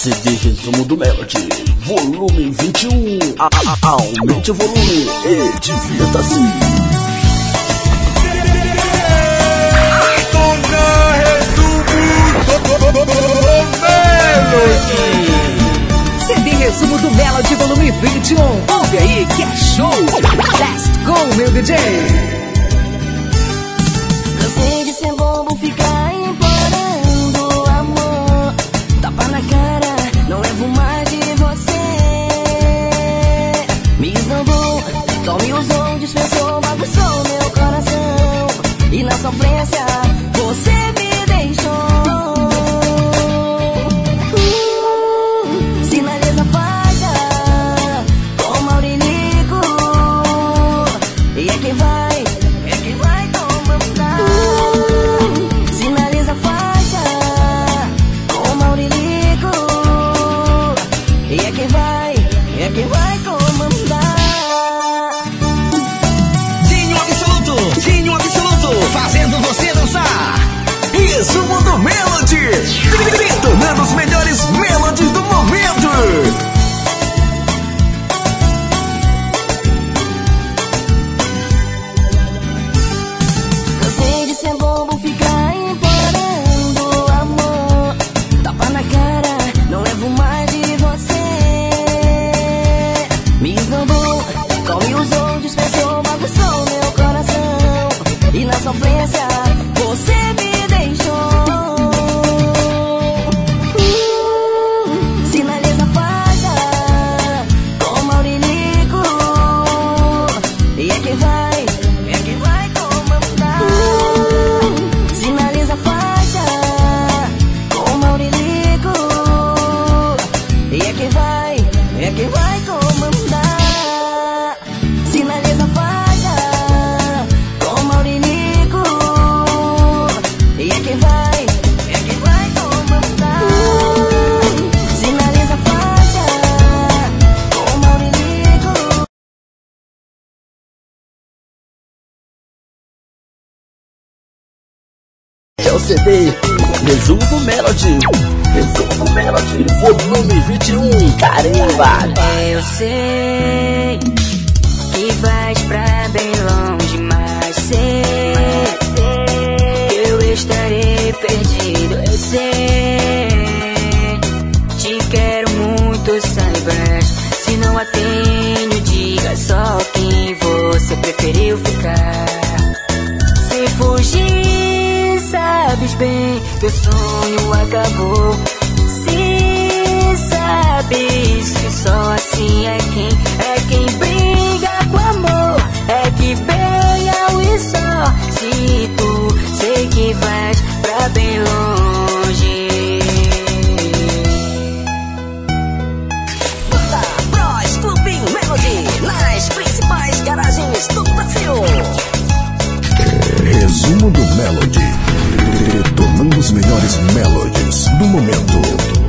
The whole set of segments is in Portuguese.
CD resumo do Melody, volume 21. Aumente o volume e divirta-se. CD resumo do Melody, volume 21. Ouve aí que é show. Let's go, meu DJ. Cansei de ser bobo, ficar implorando amor. Tapa na cara, não levo mais de você. Me esnobou, só me usou, dispensou, bagunçou meu coração. E na sofrência, você me deixou. Sinaliza faixa, com Maurilico. E é quem vai comandar. Sinaliza faixa, com Maurilico. E é quem vai comandar. Dinho absoluto, fazendo você dançar. Resumo do Melody, detonando os melhores melodies do momento. Cansei de ser bobo, ficar implorando amor. Tapa na cara, não levo mais de você. Me esnobou, só me usou, dispensou, bagunçou meu coração. E na sofrência, você me deixou. Sinaliza faixa, com Maurilico. E é quem vai comandar. Sinaliza faixa, com Maurilico. E é quem vai comandar. Sinaliza faixa, com Maurilico. E é quem vai comandar. Sinaliza faixa, com Maurilico. É o CD resumo do Melody, volume 21. Carimba. Eu sei que vais pra bem longe, mas sei que eu estarei perdido. Eu sei, te quero muito, saibas. Se não a tenho, diga só quem você preferiu ficar. Se fugir, sabes bem que o sonho acabou. Se sabes que só assim é quem briga com amor, é que beia e só. Se tu sei que vais pra bem longe. Bros Clubbing Melody, nas principais garagens do Brasil. Resumo do Melody, detonando os melhores melodies do momento.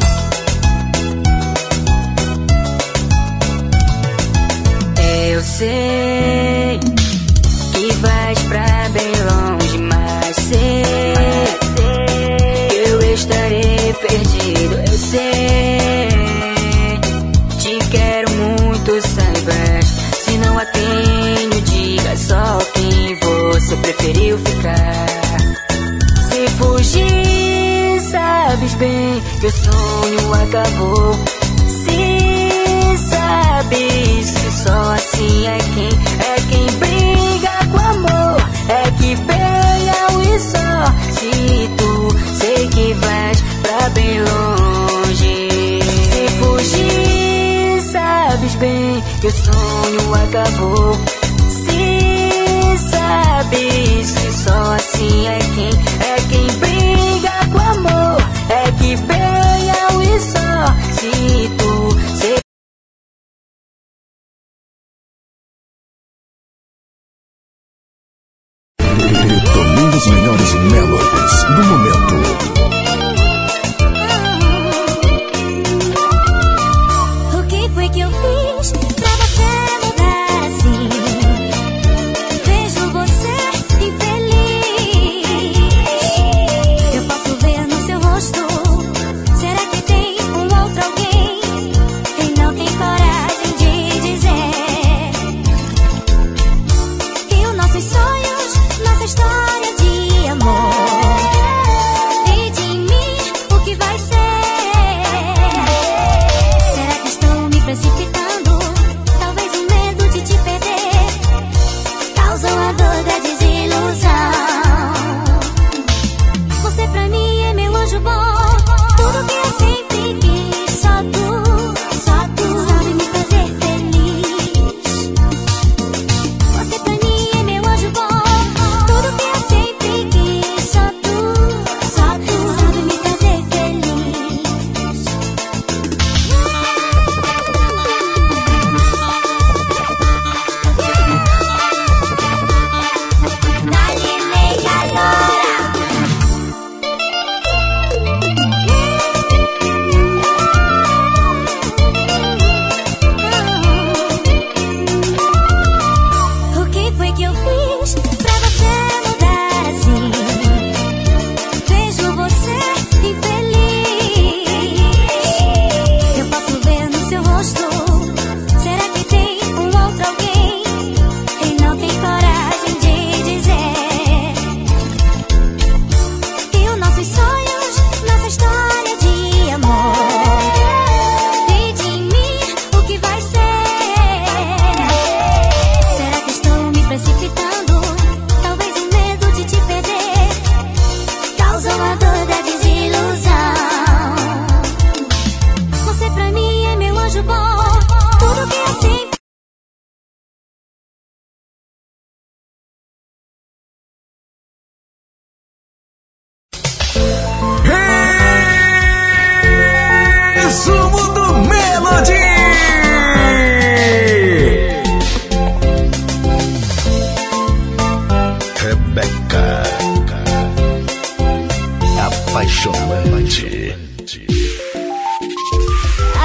Eu sei que vais pra bem longe, mas sei que eu estarei perdido. Eu sei, te quero muito, saibas. Se não a tenho, diga só quem você preferiu ficar. Se fugir, sabes bem que o sonho acabou. Se sabes que só assim é quem briga com amor, é que beia e só. Se tu sei que vais pra bem longe. Se fugir, sabes bem que o sonho acabou. Se sabes que só assim é quem briga com amor, é que beia e só. Se tu sei. Detonando os melhores melodies do momento. O que foi que eu fiz pra você mudar assim? Vejo você infeliz. Eu posso ver no seu rosto. Será que tem um outro alguém?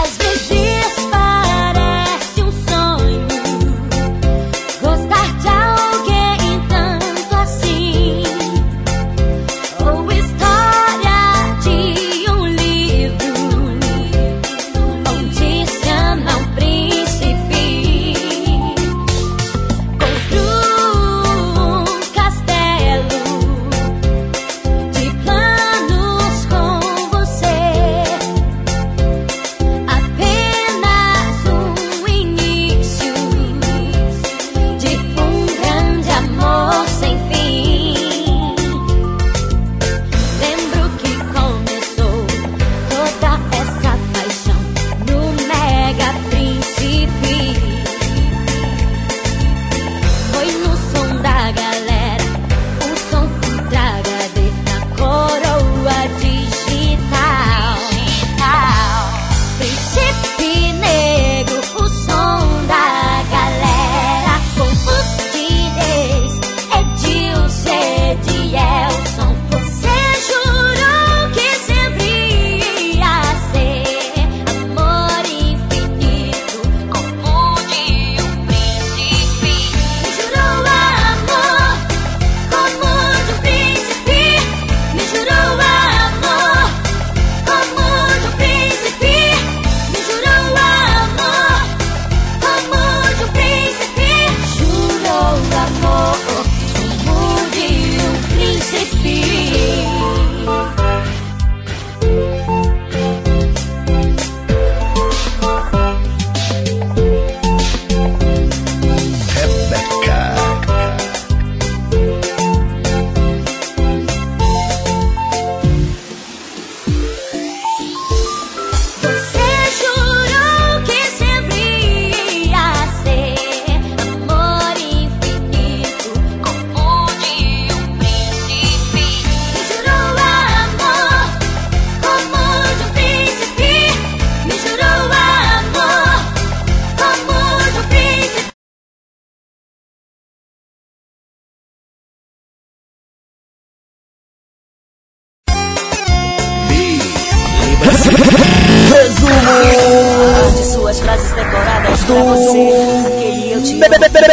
De suas frases decoradas pra você, que eu te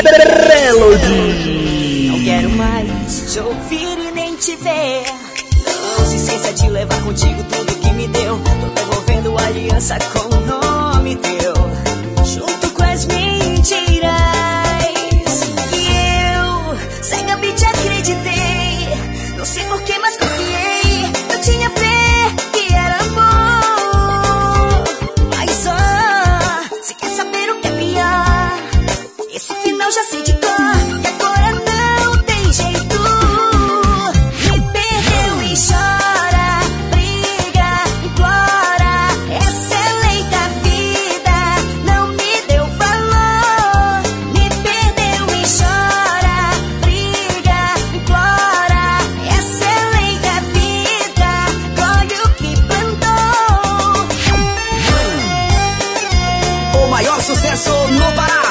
Melody. Não quero mais te ouvir e nem te ver. Não se esqueça de levar contigo tudo que me deu. Tô devolvendo aliança com o nome teu, junto com as mentiras que eu cegamente acreditei. Não sei porquê, mas confiei. Eu tinha fé que era amor. Mas se quer saber o que é pior, esse final já sei de cor. E agora não tem jeito. Me perdeu e chora, briga, implora. Essa é a lei da vida, não me deu valor. Me perdeu e chora, briga, implora. Essa é a lei da vida, colhe o que plantou. O maior sucesso no Pará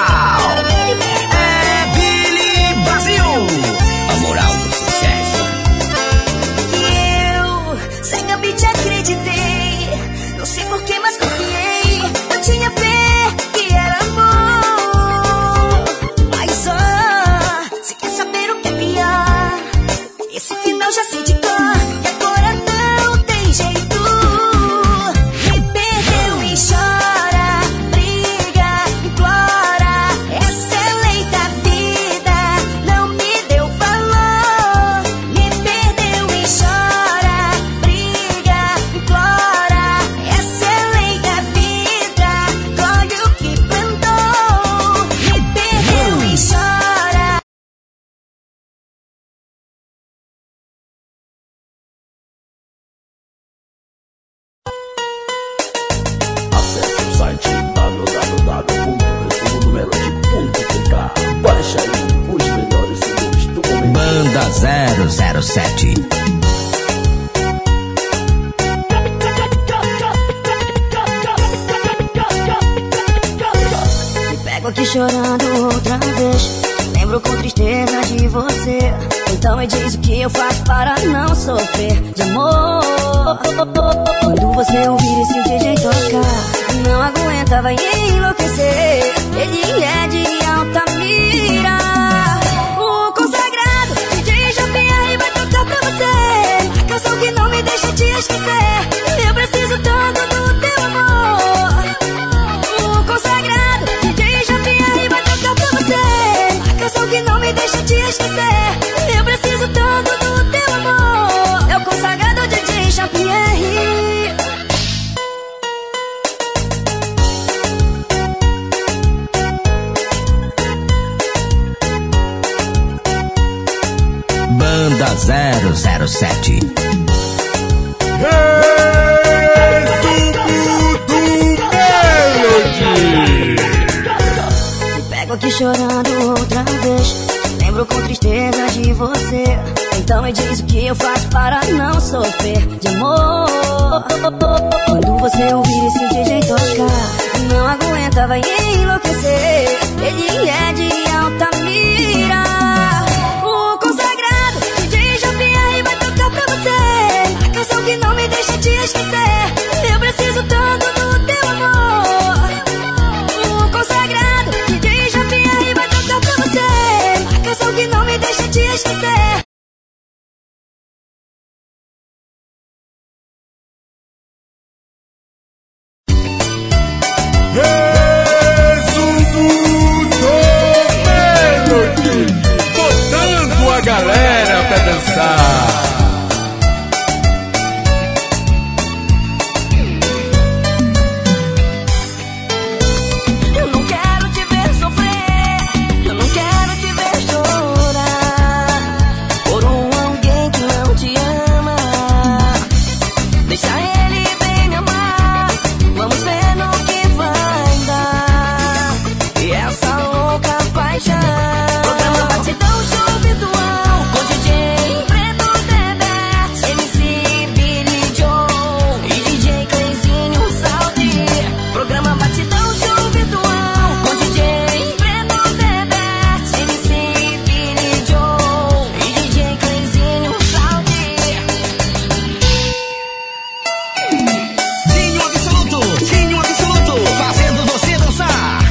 é Billy Brasil. A moral do sucesso. Eu cegamente acreditei. Não sei porquê, mas confiei. Eu tinha fé que era amor. Mas se quer saber o que é pior, esse final já sei de cor. E agora não tem jeito. Me perdeu e chora, briga, implora. Essa é a lei da vida, não me deu valor. Me perdeu e chora, briga, implora. Essa é a lei da vida, colhe o que plantou. Me perdeu e chora. Acesse o site www.resumodomelody.tk. Baixa aí os melhores CDs do momento. Banda 007. Me pego aqui chorando outra vez. Lembro com tristeza de você. Então me diz o que eu faço para não sofrer de amor. Quando você ouvir esse DJ tocar, não aguento vai enlouquecer. Ele é de alta mira. O consagrado DJ Jean-Pierre vai tocar pra você a canção que não me deixa te esquecer. Eu preciso tanto do teu amor. O consagrado DJ Jean-Pierre vai tocar pra você a canção que não me deixa te esquecer. Eu preciso tanto do teu amor. É o consagrado DJ Jean-Pierre. Banda 007. Me pego aqui chorando outra vez. Lembro com tristeza de você. Então me diz o que eu faço para não sofrer de amor. Quando você ouvir esse DJ tocar, não aguenta, vai enlouquecer. Ele é de alta mira. O consagrado DJ Jean-Pierre vai tocar pra você a canção que não me deixa te esquecer. Eu preciso tanto do teu amor. O consagrado DJ Jean-Pierre vai tocar pra você a canção que não me deixa te esquecer. Botando a galera pra dançar. Eu não quero te ver sofrer, eu não quero te ver chorar por alguém que não te ama. Deixa ele bem me amar, vamos ver no que vai dar. E essa louca paixão. Programa Batidão Show Virtual com DJ Preto Dedé, MC Billy Joe e DJ Cleizinho Saldi. Programa Batidão Show Virtual com DJ Preto Dedé, MC Billy Joe e DJ Cleizinho Saldi. Dinho Absoluto, fazendo você dançar.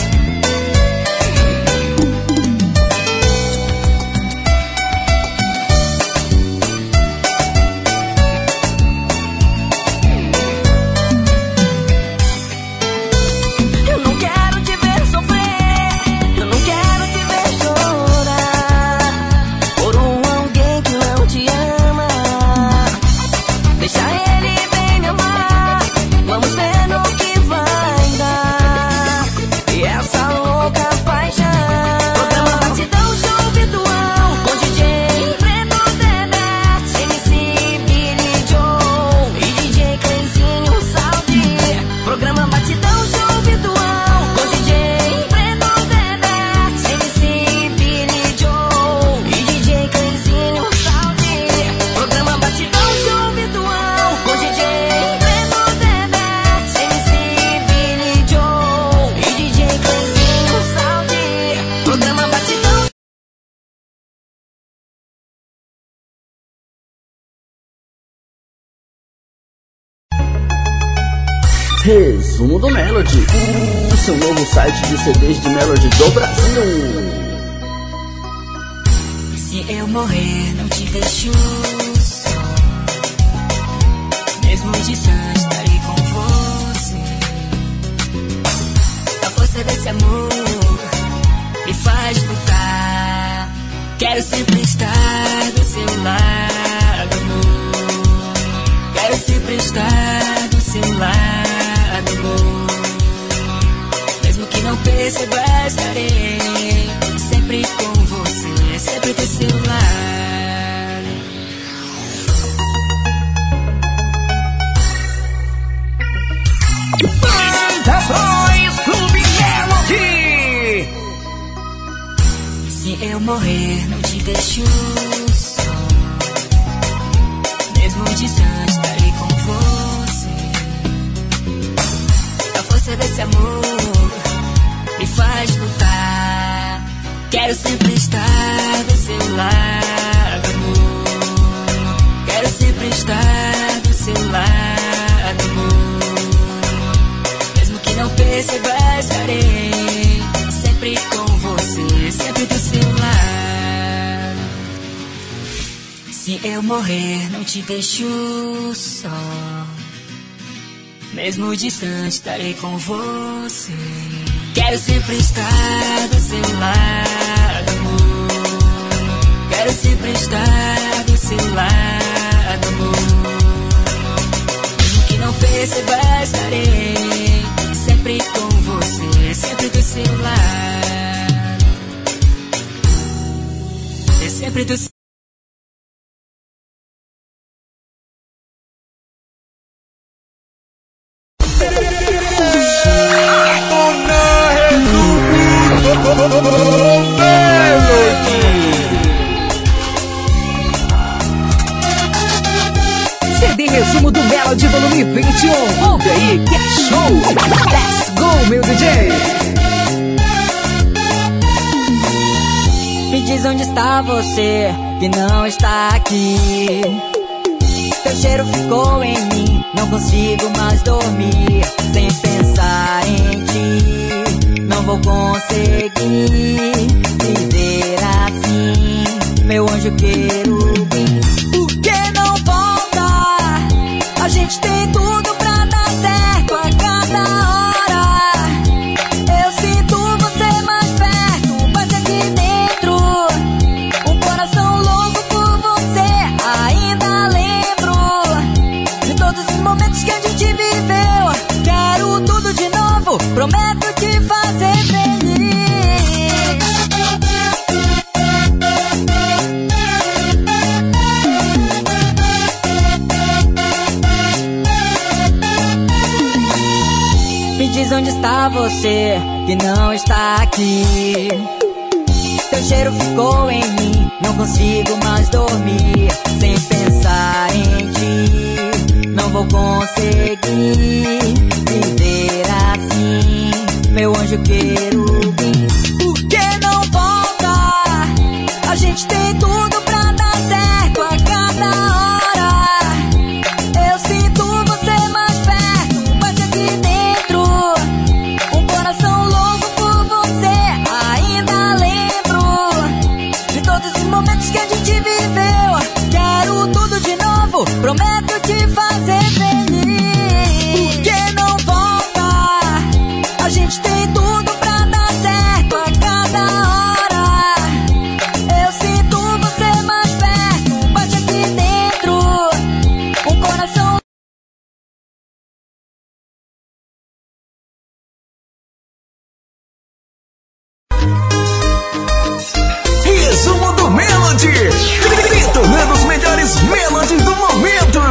Eu não quero te ver sofrer, eu não quero te ver chorar por alguém que não te ama. Deixa ele bem me amar, vamos ver no que vai dar. E essa louca paixão. Programa Batidão Show Virtual com DJ Preto Dedé, MC Billy Joe e DJ Cleizinho Saldi. Programa Batidão Show Virtual com DJ Preto Dedé, MC Billy Joe e DJ Cleizinho Saldi. Programa Batidão Show Virtual com DJ Preto Dedé, MC Billy Joe e DJ Cleizinho Saldi. Programa Batidão. Resumo do Melody, o seu novo site de CDs de Melody do Brasil. Se eu morrer, não te deixo só. Mesmo distante, estarei com você. A força desse amor me faz lutar. Quero sempre estar do seu lado, amor. Quero sempre estar do seu lado, amor. Mesmo que não perceba, estarei sempre com você, sempre do seu lado. Banda 2 Clube Melody. Se eu morrer, não te deixo só. Mesmo distante, estarei com você. A força desse amor me faz lutar. Quero sempre estar do seu lado, amor. Quero sempre estar do seu lado, amor. Mesmo que não perca. perceba, estarei sempre com você, sempre do seu lado. Se eu morrer, não te deixo só. Mesmo distante, estarei com você. Quero sempre estar do seu lado, amor. Quero sempre estar do seu lado, amor. Mesmo que não perceba, estarei sempre com você, sempre do seu lado. Sempre do seu CD resumo do Melody volume 21. Ouve aí, que é show! Let's go, meu DJ! Me diz onde está você, que não está aqui. Teu cheiro ficou em mim, não consigo mais dormir sem pensar em ti. Não vou conseguir viver assim, meu anjo querubim. Por que não volta? A gente tem tudo pra dar certo a cada hora. Eu sinto você mais perto, mas aqui dentro um coração louco por você. Ainda lembro de todos os momentos que a gente viveu. Quero tudo de novo, prometo te fazer feliz. Me diz onde está você, que não está aqui. Teu cheiro ficou em mim, não consigo mais dormir sem pensar em ti. Não vou conseguir viver assim, meu anjo querubim. Por que não volta? A gente tem tudo pra dar certo a cada hora. Eu sinto você mais perto, mas aqui dentro um coração louco por você. Ainda lembro de todos os momentos que a gente viveu. Quero tudo de novo, prometo te fazer feliz. Por que não volta? A gente tem tudo pra dar certo a cada hora. Eu sinto você mais perto, bate aqui dentro um coração. Resumo do Melody, detonando os melhores melodies do momento.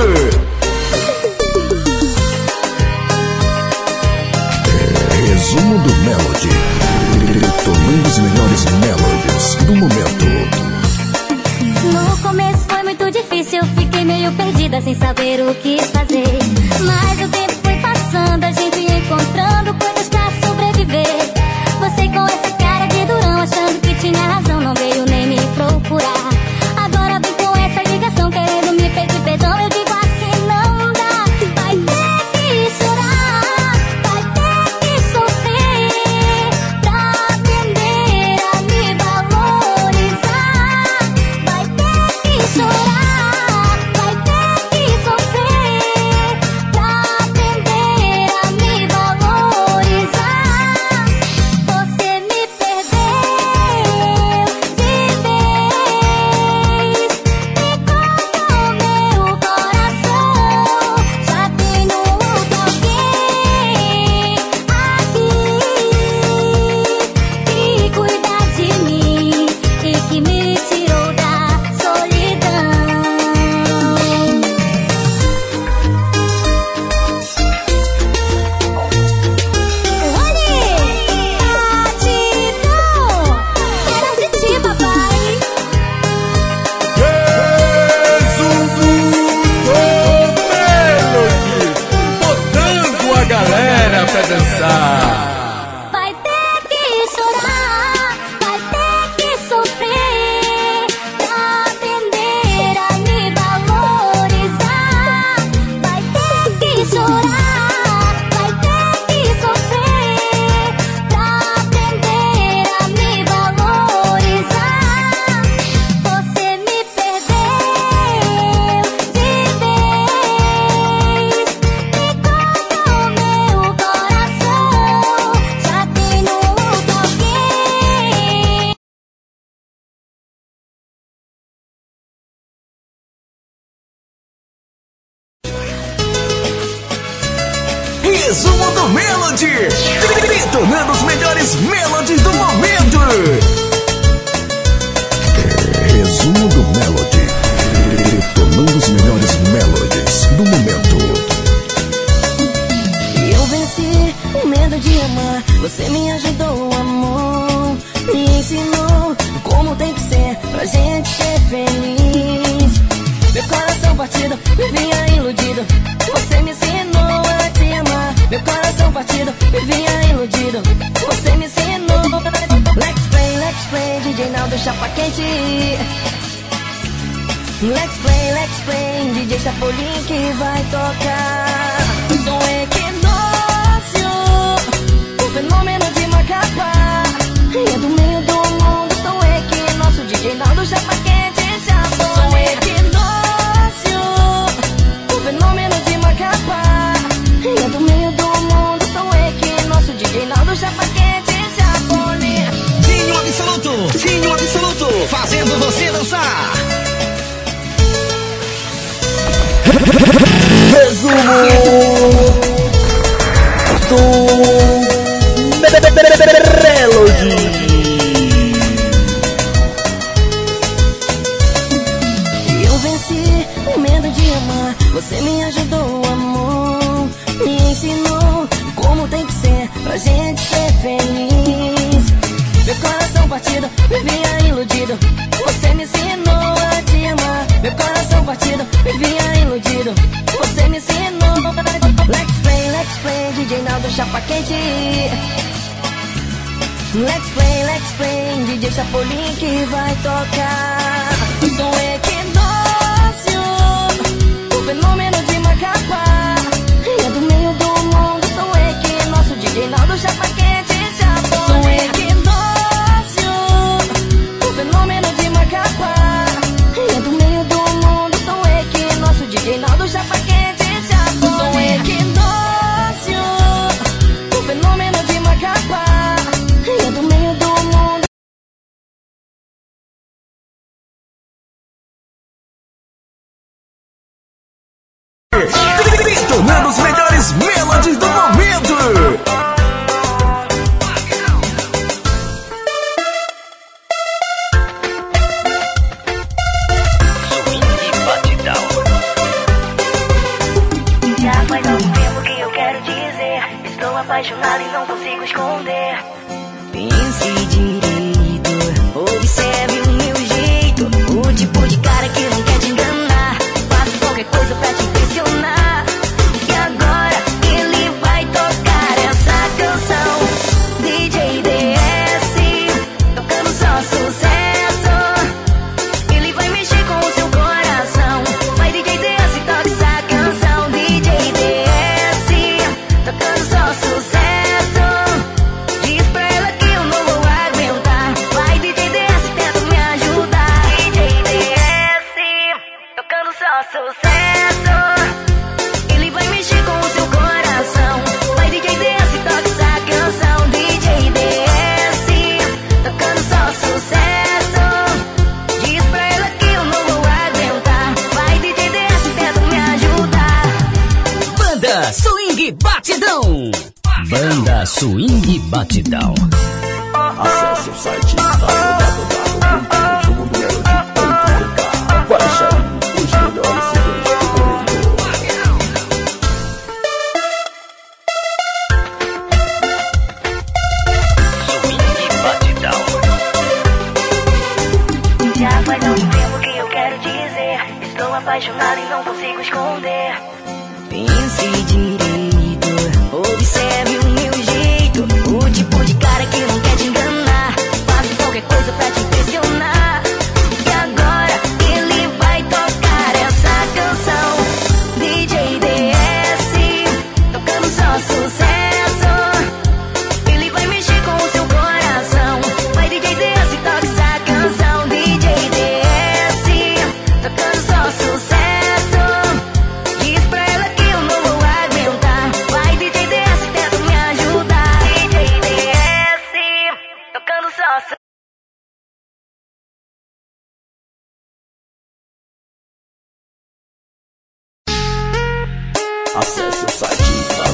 Resumo do Melody. Detonando os melhores melodies do momento. No começo foi muito difícil, fiquei meio perdida sem saber o que fazer. Mas o tempo foi passando, a gente encontrando coisas pra sobreviver. Você com essa cara de durão, achando que tinha razão, não veio nem me procurar. Agora vem com essa ligação, querendo me pedir perdão, eu digo assim não dá. Vai ter que chorar, vai ter que sofrer pra aprender a me valorizar. Vai ter que chorar, vai ter que sofrer pra aprender a me valorizar. Você me perdeu de vez, ficou no meu coração. Já tenho outro alguém aqui que cuida de mim e que me tirou da solidão. Olhe, Tadinho, quero de ti, papai. Resumo do Melody, botando a galera pra dançar. Vai ter que chorar, vai ter que sofrer pra aprender a me valorizar. Vai ter que chorar, vai ter que sofrer de amar. Você me ajudou, amor, me ensinou como tem que ser pra gente ser feliz. Meu coração partido, vivia iludido. Você me ensinou a te amar. Meu coração partido, vivia iludido. Você me ensinou. Let's play, DJ Naldo Chapa Quente. Let's play, DJ Chapolin que vai tocar. Som equinócio, o fenômeno de Macapá. E é do meio do mundo, som equinócio, DJ Naldo Chapa Quente, Chapolin. Som equinócio, o fenômeno de Macapá. E é do meio do mundo, som equinócio, DJ Naldo Chapa Quente, Chapolin. Dinho absoluto, fazendo você dançar. Resumo do Melody. Eu venci o medo de amar. Você me ajudou, amor, me ensinou como tem que ser pra gente ser feliz. Meu coração partido, vivia iludido. Você me ensinou a te amar. Meu coração partido, vivia iludido. Você me ensinou. Let's play, DJ Naldo Chapa Quente. Let's play, DJ Chapolin que vai tocar. Som equinócio, o fenômeno de Macapá. E é do meio do mundo, som equinócio, DJ Naldo Chapa Quente, Chapolin. Som equinócio, o fenômeno de Macapá. E é do meio do mundo, som equinócio, DJ Naldo Chapa Quente, Chapolin. Som equinócio, o fenômeno de Macapá. E é do meio do mundo. Detonando os melhores melodies do momento. Já faz algum tempo que eu quero dizer. Estou apaixonado e não consigo esconder. Pense direito, observe o meu jeito. O tipo de cara que não quer te enganar. Faço qualquer coisa pra te impressionar. E agora ele vai tocar essa canção. DJ DS, tocando só sucesso. Ele vai mexer com o seu coração. Vai DJ DS, toca essa canção. DJ DS, tocando só sucesso. Diz pra ela que eu não vou aguentar. Vai DJ DS, tenta me ajudar. DJ DS, tocando só sucesso. Ele vai mexer com o seu coração. Vai DJ DS, toca essa canção. DJ DS, tocando só sucesso. Diz pra ela que eu não vou aguentar. Vai DJ DS, tenta me ajudar. Banda Swing Batidão. Banda Swing Batidão. Acesse o site www.jogodomelody.tk. Baixe aí os melhores CDs do momento. Já faz algum tempo que eu quero dizer. Estou apaixonado e não consigo esconder. Pense direito, observe o meu jeito. O tipo de cara que não quer te enganar. Faço qualquer coisa pra te impressionar. E agora ele vai tocar essa canção. DJ DS, tocando só sucesso. Ele vai mexer com o seu coração. Vai DJ DS, toca essa canção. DJ DS, tocando só sucesso. Diz pra ela que eu não vou aguentar. Vai DJ DS, tenta me ajudar. DJ DS, tocando só sucesso. Acesse o site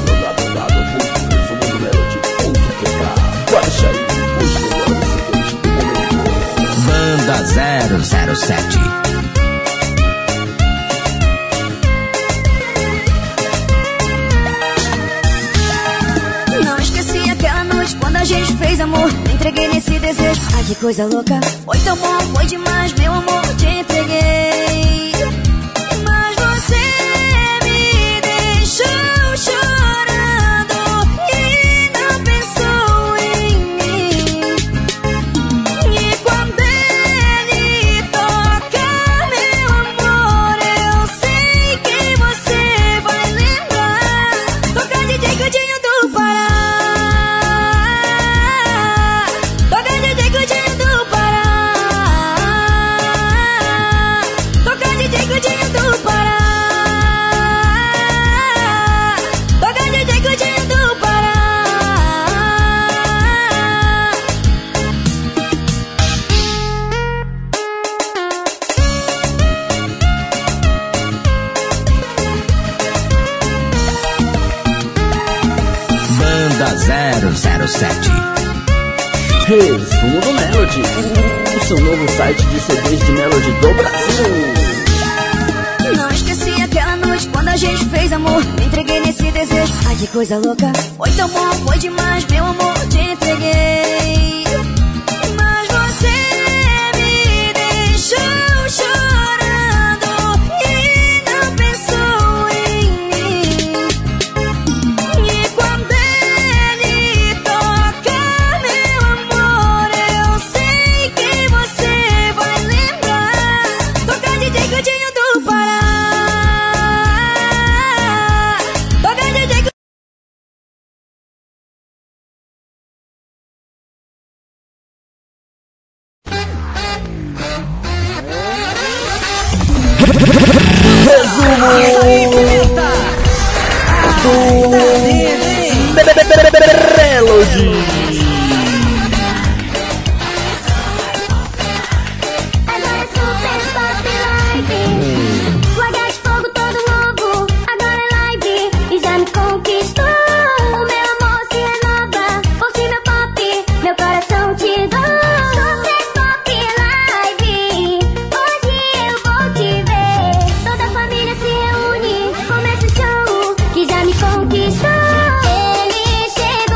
www.resumodomelody.tk. Baixe aí os melhores CDs do momento. Banda 007. Não esqueci amor, me entreguei nesse desejo. Ai, que coisa louca, foi tão bom, foi demais, meu amor, te entreguei. Mas você me deixou chorando e não pensou em mim. E quando ele toca, meu amor, eu sei que você vai lembrar. Toca DJ Cudinho do Pará. Toca DJ Cudinho do Pará. Toca DJ Cudinho do Pará. Toca DJ Cudinho do Pará. Banda 007. Resumo do Melody, o seu novo site de CDs de Melody do Brasil. Não esqueci aquela noite quando a gente fez amor, me entreguei nesse desejo. Ai, que coisa louca, foi tão bom, foi demais, meu amor, te entreguei. Mas você me deixou chorando e não pensou em mim. E quando ele toca, meu amor, eu sei que você vai lembrar. Toca DJ Cudinho do Pará. Toca DJ Cudinho. Melody. Agora é Super Pop Live. Lagar de fogo todo novo. Agora é live e já me conquistou. O meu amor se renova. Curte meu pop, meu coração te dou. Super Pop Live. Hoje eu vou te ver. Toda a família se reúne. Começa o show que já me conquistou. Ele chegou.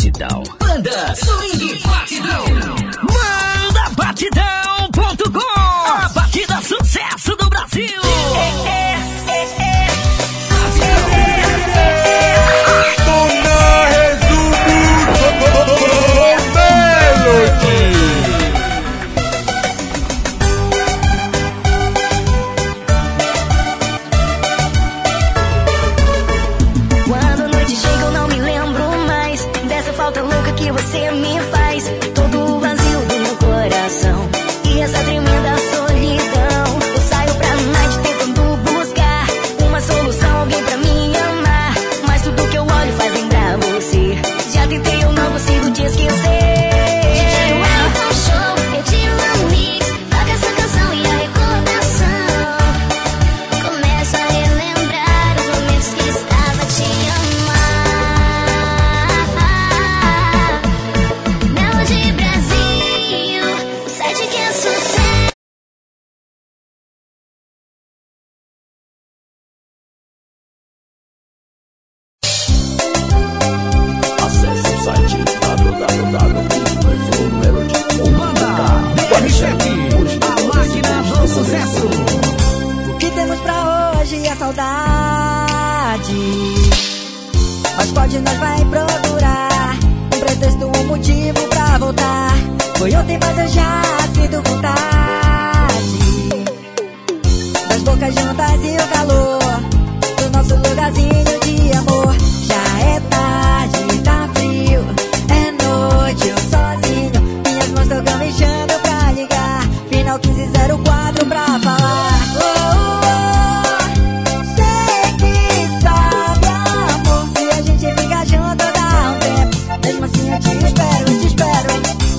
Batidão. Banda Swing Batidão. Manda batidão.com. A batida sucesso do Brasil. Dona Resumo Melody. Quando a noite chega eu não me lembro mais dessa falta louca que você me faz. Todo o vazio do meu coração e essa tremenda solidão. Eu saio pra night tentando buscar uma solução, alguém pra me amar, mas tudo que eu olho faz lembrar você. Já tentei, eu não consigo te esquecer. Mas pode nós vai procurar um pretexto, um motivo pra voltar. Foi ontem, mas eu já sinto vontade das bocas juntas e o calor do nosso lugarzinho de amor. Já é tarde, tá frio, é noite, eu sozinho. Minhas mãos tão gamejando pra ligar. Final 1504 pra falar. Mesmo assim eu te espero, eu te espero.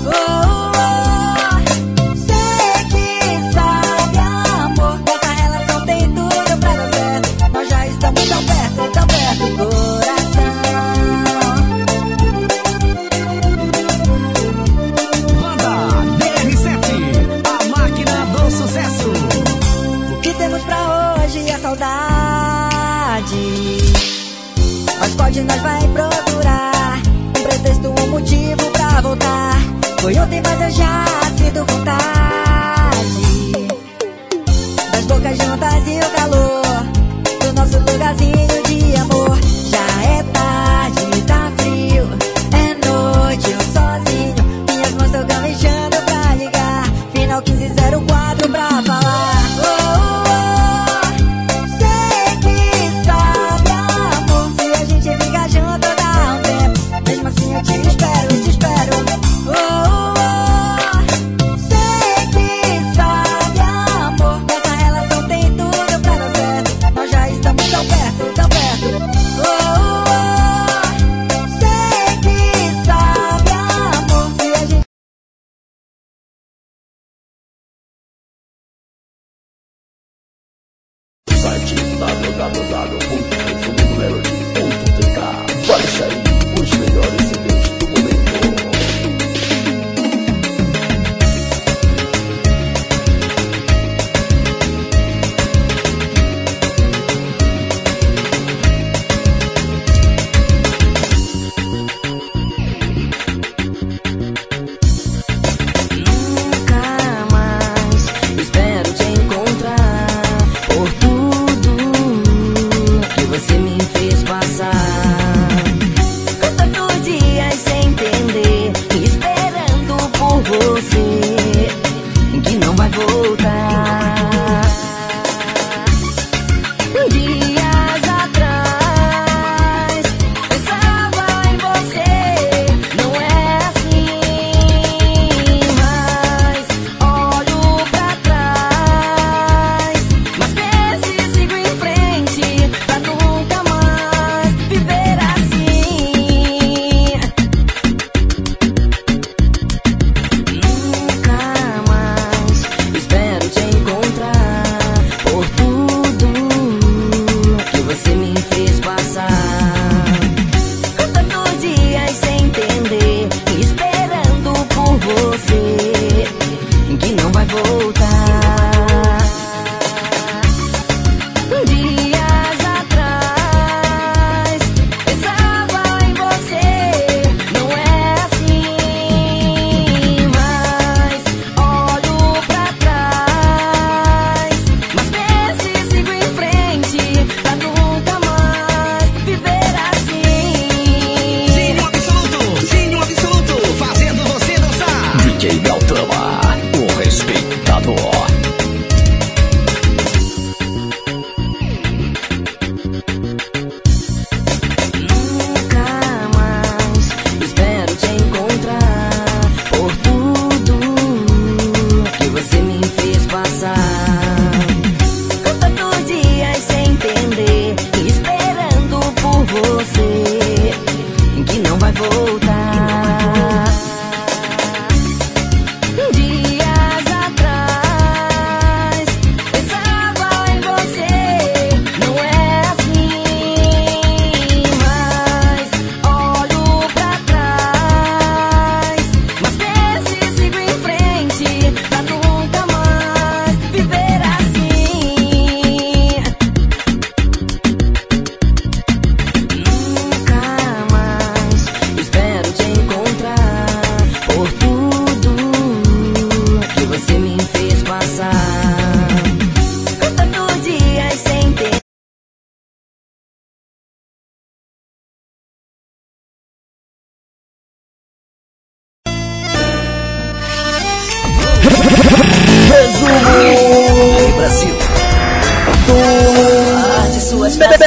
Sei que sabe, amor, nossa relação tem tudo pra dar certo. Nós já estamos tão perto, coração. Banda DR7, a máquina do sucesso. O que temos pra hoje é saudade. Mas pode nós vai procurar um pretexto, um motivo pra voltar. Foi ontem, mas eu já sinto vontade das bocas juntas e o calor do nosso lugarzinho de amor. Já é tarde, tá frio, é noite, eu sozinho. Minhas mãos tão gamejando pra ligar. Final 1504 pra falar. Sei que sabe, amor, se a gente ficar junto dá um tempo. Mesmo assim eu te espero, eu te espero. Sei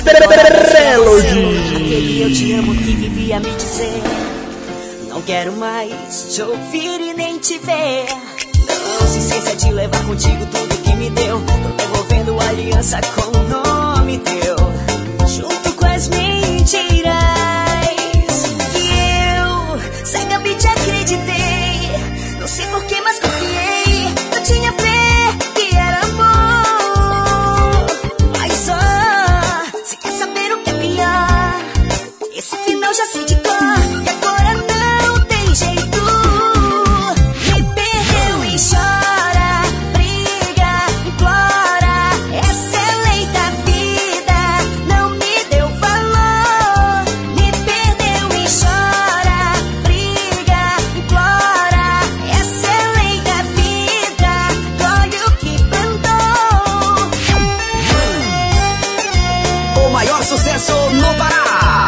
Melody. Eu te amo que vivia me dizer. Não quero mais te ouvir e nem te ver. Não se esqueça de levar contigo tudo que me deu. Tô devolvendo aliança com o nome teu, junto com as mentiras que eu cegamente acreditei. Não sei porquê, mas confiei. Eu tinha fé que era amor. Mas só, se quer saber o que é pior, esse final já sei de cor. E agora não tem jeito. Me perdeu e chora, briga, implora. Essa é a lei da vida, não me deu valor. Me perdeu e chora, briga, implora. Essa é a lei da vida, olha o que plantou. O maior sucesso no Pará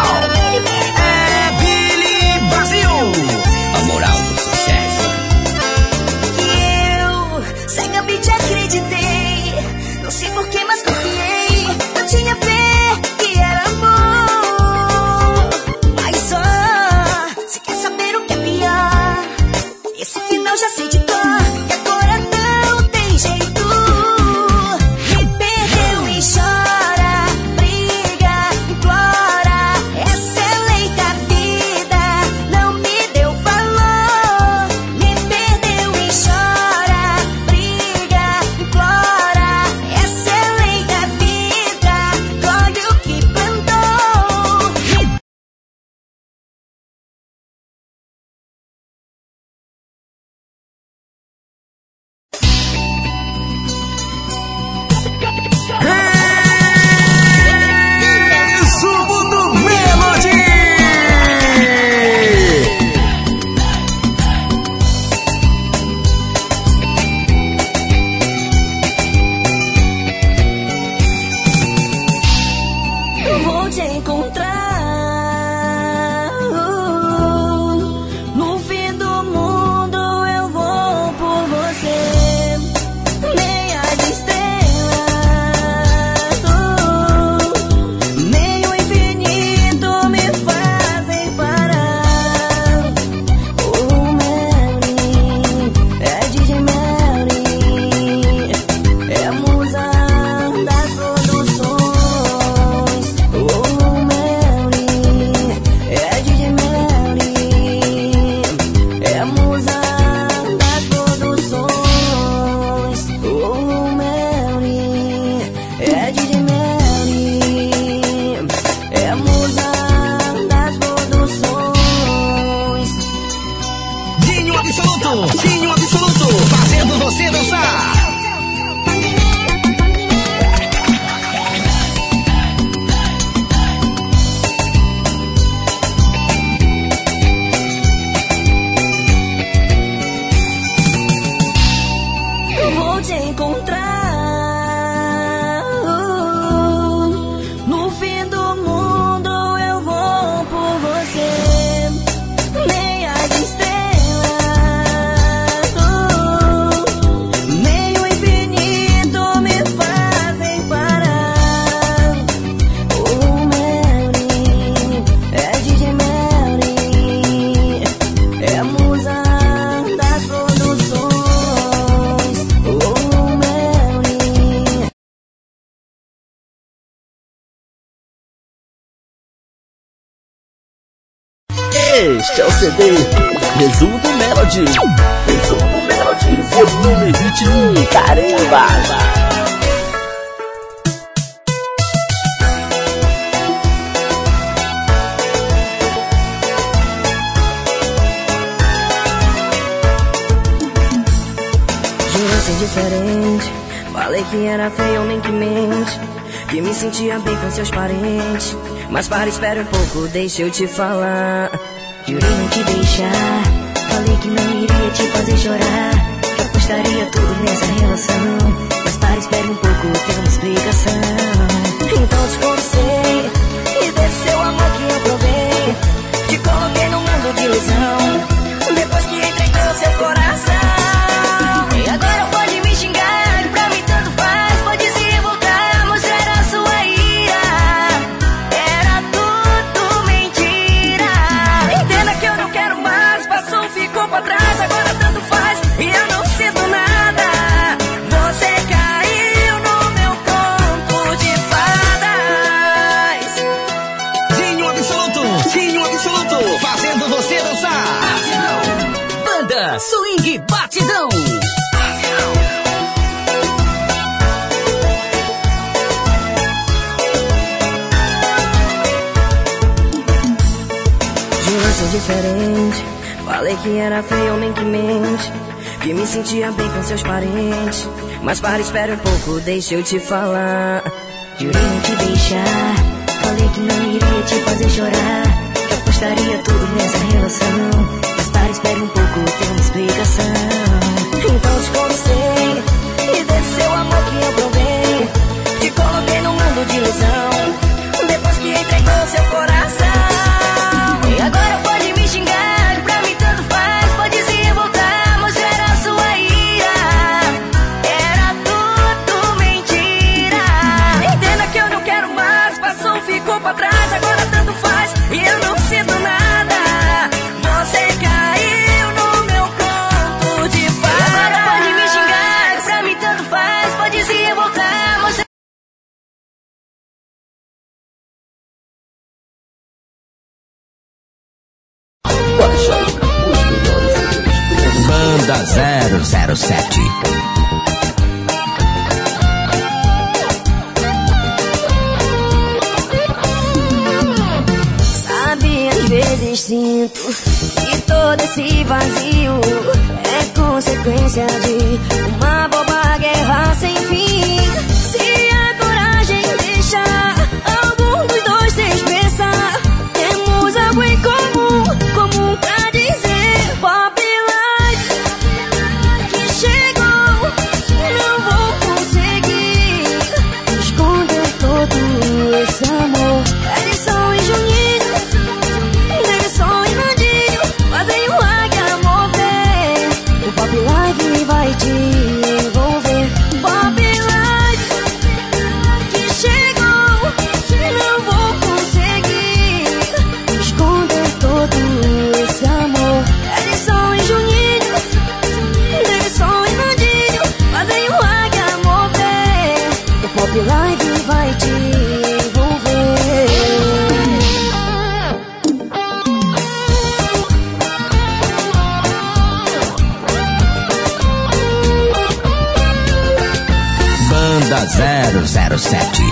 é Billy Brasil. A moral do sucesso. Que eu cegamente acreditei. Não sei porquê, mas confiei. Eu tinha fé que era amor. Mas só, se quer saber o que é pior, esse final já sei de cor. E agora não tem jeito. Me perdeu e chora, briga, implora. Essa é a lei da vida, não me deu valor. Me perdeu e chora, briga, implora. Essa é a lei da vida, olha o que plantou. Subo do Melody. Eu vou te encontrar. No fim do mundo eu vou por você. Meia de estrelas, meio infinito me fazem parar. Oh, Mary, é DJ Mary, é a musa das produções. Oh, Mary, é DJ Mary, é a musa das produções. Oh, Mary, é DJ Mary, é a musa das produções. Dinho Absoluto, fazendo você dançar. Eu vou te encontrar. No fim do mundo eu vou por você. Meia de estrelas, meio infinito me fazem parar. Oh, Mary, é DJ Mary, é a musa das produções. Oh, Mary. Este é o CD Resumo do Melody. Resumo do Melody, volume 21. Caramba! Juro ser diferente. Falei que era feio, nem que mente. Que me sentia bem com seus parentes. Mas para, espera um pouco, deixa eu te falar. Jurei não te deixar. Falei que não iria te fazer chorar. Que apostaria tudo nessa relação. Mas para, espera um pouco, tem uma explicação. Então te conversei e desse seu amor que eu provei. Te coloquei no mundo de ilusão. Depois que entregou seu coração. E agora pode me xingar, pra mim tanto faz. Pode se revoltar, mostrar a sua ira. swing batidão. Juro ser diferente, falei que era feio, homem que mente, que me sentia bem com seus parentes. Mas para, espere um pouco, deixa eu te falar. Jurei não te deixar, falei que não iria te fazer chorar, que apostaria tudo nessa relação. Mas para, espere um pouco, tem uma explicação. Então te conversei, e desse seu amor que eu provei, te coloquei num mundo de ilusão, depois que entregou seu coração. E agora pode me xingar, pra mim tanto faz, pode se revoltar, mostrar a sua ira. Era tudo mentira. Entenda que eu não quero mais, passou, ficou pra trás, agora tanto faz e eu não sinto nada. Você caiu no meu conto de fadas. E agora pode me xingar, pra mim tanto faz, pode se revoltar, mostrar. Banda 007. Sabe, às vezes sinto que todo esse vazio é consequência de uma boba guerra sem fim. Se a coragem deixar algum dos dois se expressar, temos algo em comum, comum pra dizer pop life que chegou. Não vou conseguir esconder todo esse amor. Edson e Juninho, Davidson e Nandinho fazem o águia mover. O pop life vai te envolver. Pop life que chegou. Não vou conseguir esconder todo esse amor. Edson e Juninho, Davidson e Nandinho fazem o águia mover. O pop life vai te envolver. Banda 007.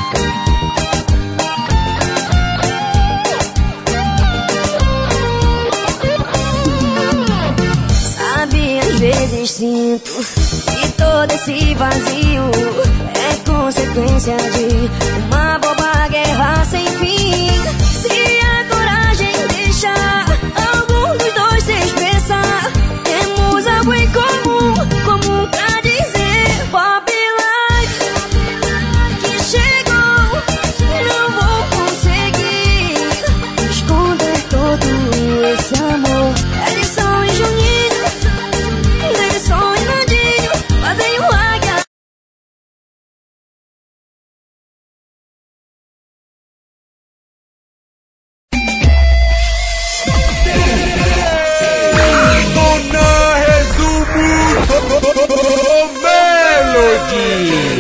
Sabe, às vezes sinto que todo esse vazio é consequência de uma boba guerra sem fim. Se a coragem deixar algum dos dois se expressar, temos algo em comum, comum pra dizer pop life que chegou. Não vou conseguir esconder todo esse amor. Edson e Juninho, Davidson e Nandinho fazem o águia. Dona Resumo Melody.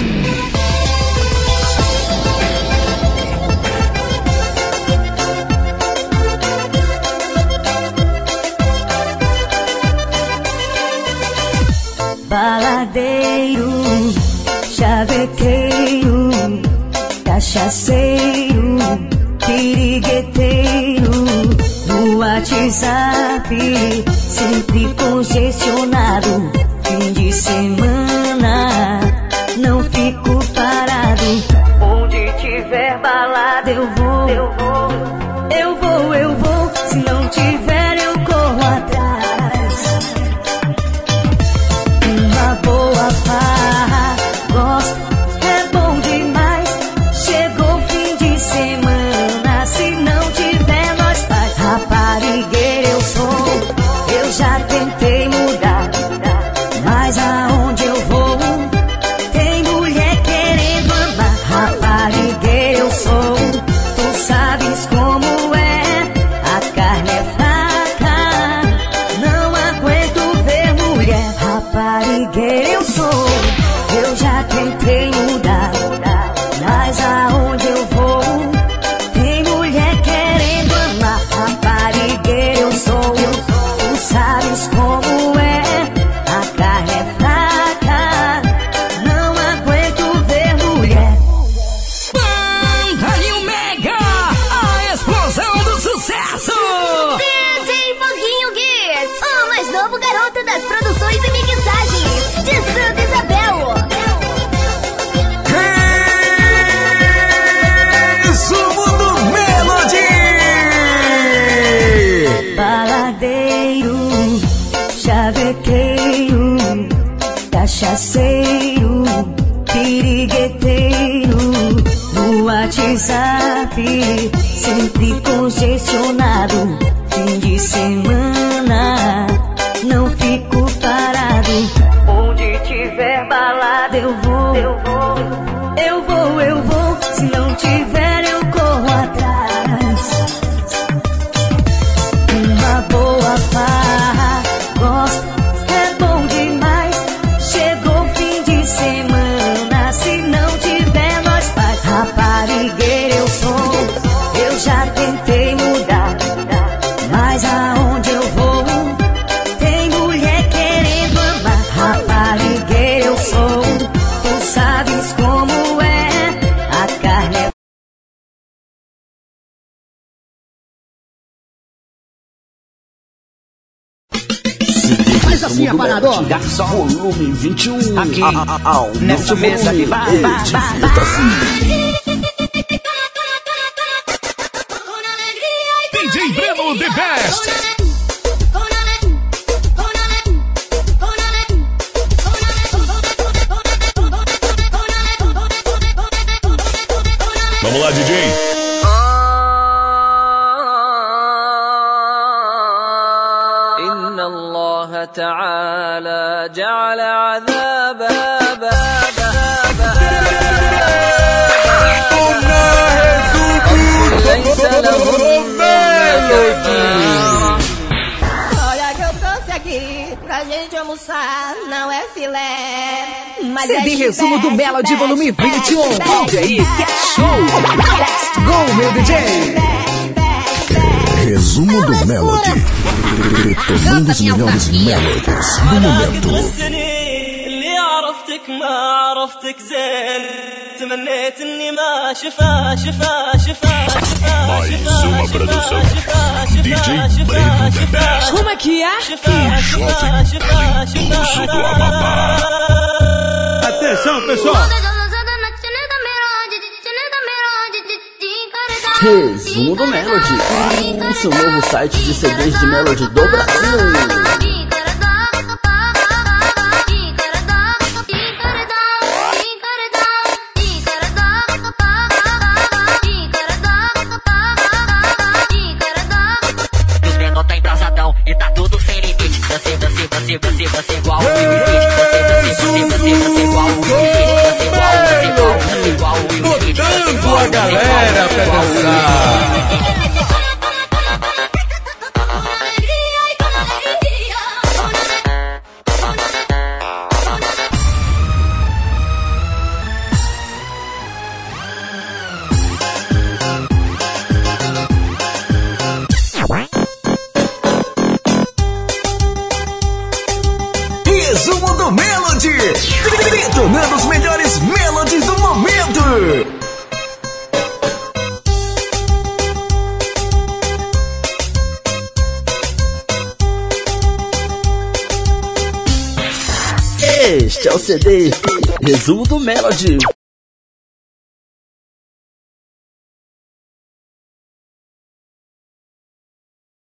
Baladeiro, chavequeiro, cachaceiro, pirigueteiro, no WhatsApp, sempre congestionado. Fim de semana, não fico parado. Onde tiver balada eu vou, eu vou, eu vou, eu vou. Se não tiver eu corro atrás. Uma boa farra, gosto, é bom demais. Chegou o fim de semana, se não tiver nós faz. Raparigueira eu sou, eu já tentei mudar, mas aonde baladeiro, chavequeiro, cachaceiro, pirigueteiro, no WhatsApp, sempre congestionado. Fim de semana, não fico parado. Onde tiver balada eu vou, eu vou, eu vou, eu vou. Se não tiver eu corro atrás. Uma boa farra, gosto, é bom demais. Chegou o fim de semana, se não tiver nós faz. Raparigueira eu sou, eu já tentei mudar, mas aonde eu vou tem mulher querendo amar. Raparigueira eu sou, tu sabes como é, a carne é. Faz assim a parada, ó. Garçom, volume 21. Aqui, nessa mesa de bar. DJ Breno The Best. Vamos lá, DJ. إن الله تعالى جعل عذابها ليس لهم Olha que eu trouxe aqui pra gente almoçar, não é filé, mas CD resumo do Melody volume 21. Ouve aí, que é show. Let's go, meu DJ. Resumo do Melody. Retomando os melhores melodies do momento. اللي عرفتك ما عرفتك زين تمنيت اني ما شفا Mais uma produção DJ Breno The Best. Como é que é? Pulso do Amapá. Atenção, pessoal. Resumo do Melody. O seu novo site de CDs de Melody do Brasil. E tá tudo sem limite. Você igual o Will Smith. Você igual o Will Smith. Botando a galera pra dançar. Resumo do Melody. Detonando os melhores melodies do momento. Este é o CD Resumo do Melody.